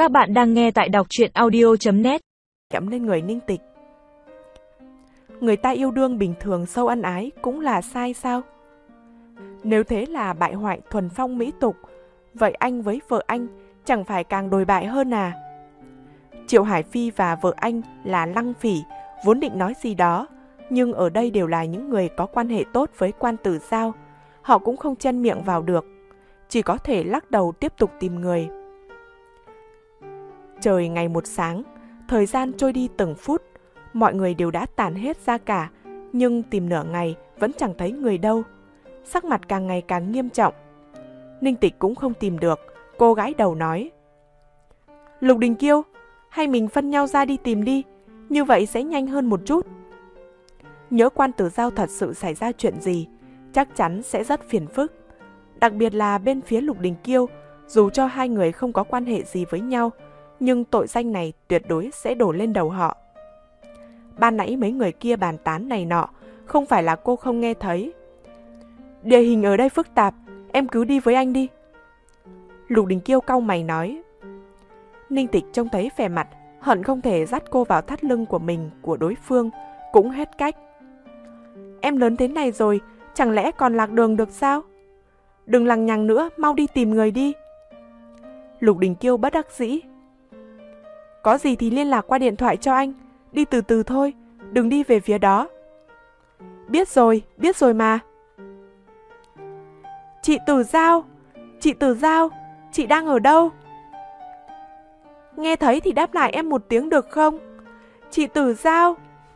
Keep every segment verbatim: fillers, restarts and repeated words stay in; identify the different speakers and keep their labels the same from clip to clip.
Speaker 1: Các bạn đang nghe tại đọc truyện audio chấm net.
Speaker 2: Nhắm lên người Ninh Tịch. Người ta yêu đương bình thường sâu ân ái cũng là sai sao? Nếu thế là bại hoại thuần phong mỹ tục, vậy anh với vợ anh chẳng phải càng đồi bại hơn à? Triệu Hải Phi và vợ anh là Lăng Phỉ vốn định nói gì đó, nhưng ở đây đều là những người có quan hệ tốt với Quan Tử Giao. Họ cũng không chen miệng vào được, chỉ có thể lắc đầu tiếp tục tìm người. Trời ngày một sáng, thời gian trôi đi từng phút, mọi người đều đã tản hết ra cả, nhưng tìm nửa ngày vẫn chẳng thấy người đâu. Sắc mặt càng ngày càng nghiêm trọng. Ninh Tịch cũng không tìm được, cô gái đầu nói: Lục Đình Kiêu, hay mình phân nhau ra đi tìm đi, như vậy sẽ nhanh hơn một chút. Nhớ Quan Tử Giao thật sự xảy ra chuyện gì, chắc chắn sẽ rất phiền phức. Đặc biệt là bên phía Lục Đình Kiêu, dù cho hai người không có quan hệ gì với nhau, nhưng tội danh này tuyệt đối sẽ đổ lên đầu họ. Ban nãy mấy người kia bàn tán này nọ, không phải là cô không nghe thấy. Địa hình ở đây phức tạp, em cứ đi với anh đi. Lục Đình Kiêu cau mày nói. Ninh Tịch trông thấy vẻ mặt, hận không thể dắt cô vào thắt lưng của mình, của đối phương, cũng hết cách. Em lớn thế này rồi, chẳng lẽ còn lạc đường được sao? Đừng lằng nhằng nữa, mau đi tìm người đi. Lục Đình Kiêu bất đắc dĩ. Có gì thì liên lạc qua điện thoại cho anh, đi từ từ thôi, đừng đi về phía đó. Biết rồi, biết rồi mà. Chị Tử Giao, chị Tử Giao, chị đang ở đâu? Nghe thấy thì đáp lại em một tiếng được không? Chị Tử Giao.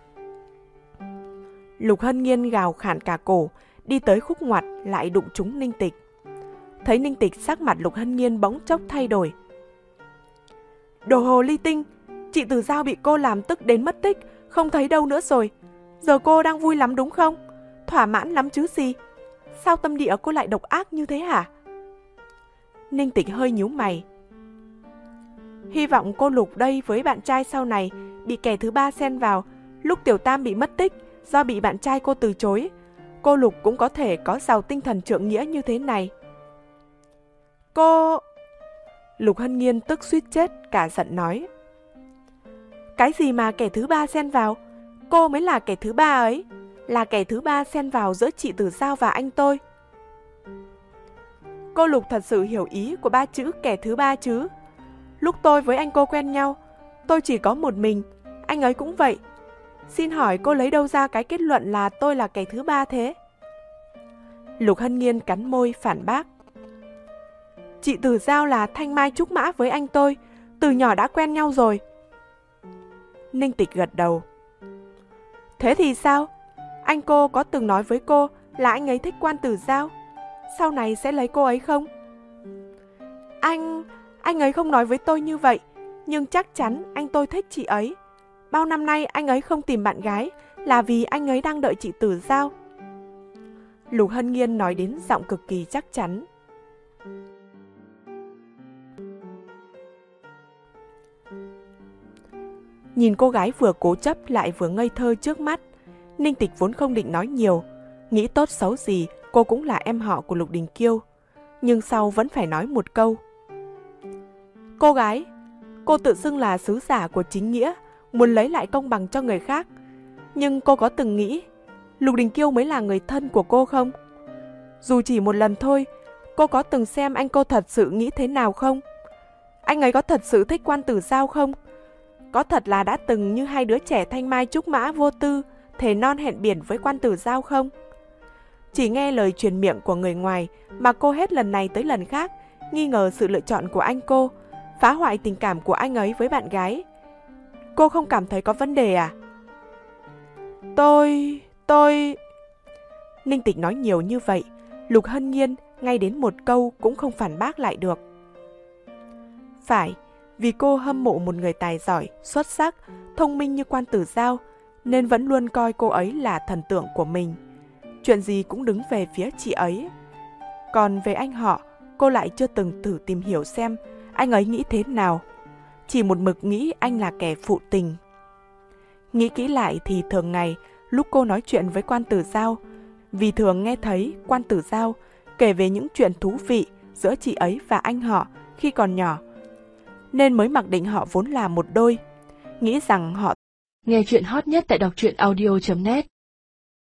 Speaker 2: Lục Hân Nhiên gào khản cả cổ, đi tới khúc ngoặt lại đụng trúng Ninh Tịch. Thấy Ninh Tịch, sắc mặt Lục Hân Nhiên bỗng chốc thay đổi. Đồ hồ ly tinh, chị Tử Giao bị cô làm tức đến mất tích, không thấy đâu nữa rồi. Giờ cô đang vui lắm đúng không? Thỏa mãn lắm chứ gì? Sao tâm địa cô lại độc ác như thế hả? Ninh Tịch hơi nhíu mày. Hy vọng cô Lục đây với bạn trai sau này bị kẻ thứ ba xen vào. Lúc Tiểu Tam bị mất tích do bị bạn trai cô từ chối, cô Lục cũng có thể có giàu tinh thần trượng nghĩa như thế này. Cô... Lục Hân Nhiên tức suýt chết, cả giận nói. Cái gì mà kẻ thứ ba xen vào? Cô mới là kẻ thứ ba ấy, là kẻ thứ ba xen vào giữa chị Tử Giao và anh tôi. Cô Lục thật sự hiểu ý của ba chữ kẻ thứ ba chứ? Lúc tôi với anh cô quen nhau, tôi chỉ có một mình, anh ấy cũng vậy. Xin hỏi cô lấy đâu ra cái kết luận là tôi là kẻ thứ ba thế? Lục Hân Nhiên cắn môi phản bác. Chị Tử Giao là thanh mai trúc mã với anh tôi, từ nhỏ đã quen nhau rồi. Ninh Tịch gật đầu. Thế thì sao? Anh cô có từng nói với cô là anh ấy thích Quan Tử Giao, sau này sẽ lấy cô ấy không? Anh... anh ấy không nói với tôi như vậy, nhưng chắc chắn anh tôi thích chị ấy. Bao năm nay anh ấy không tìm bạn gái là vì anh ấy đang đợi chị Tử Giao. Lục Hân Nhiên nói đến giọng cực kỳ chắc chắn. Nhìn cô gái vừa cố chấp lại vừa ngây thơ trước mắt, Ninh Tịch vốn không định nói nhiều, nghĩ tốt xấu gì cô cũng là em họ của Lục Đình Kiêu, nhưng sau vẫn phải nói một câu. Cô gái, cô tự xưng là sứ giả của chính nghĩa, muốn lấy lại công bằng cho người khác, nhưng cô có từng nghĩ Lục Đình Kiêu mới là người thân của cô không? Dù chỉ một lần thôi, cô có từng xem anh cô thật sự nghĩ thế nào không? Anh ấy có thật sự thích Quan Tử Giao không? Có thật là đã từng như hai đứa trẻ thanh mai trúc mã vô tư, thề non hẹn biển với Quan Tử Giao không? Chỉ nghe lời truyền miệng của người ngoài mà cô hết lần này tới lần khác nghi ngờ sự lựa chọn của anh cô, phá hoại tình cảm của anh ấy với bạn gái. Cô không cảm thấy có vấn đề à? Tôi... tôi... Ninh Tịch nói nhiều như vậy, Lục Hân Nhiên ngay đến một câu cũng không phản bác lại được. Phải, vì cô hâm mộ một người tài giỏi, xuất sắc, thông minh như Quan Tử Giao, nên vẫn luôn coi cô ấy là thần tượng của mình. Chuyện gì cũng đứng về phía chị ấy. Còn về anh họ, cô lại chưa từng thử tìm hiểu xem anh ấy nghĩ thế nào. Chỉ một mực nghĩ anh là kẻ phụ tình. Nghĩ kỹ lại thì thường ngày, lúc cô nói chuyện với Quan Tử Giao, vì thường nghe thấy Quan Tử Giao kể về những chuyện thú vị giữa chị ấy và anh họ khi còn nhỏ, nên mới mặc định họ vốn là một đôi, nghĩ rằng họ.
Speaker 3: Nghe chuyện hot nhất tại đọc truyện audio chấm net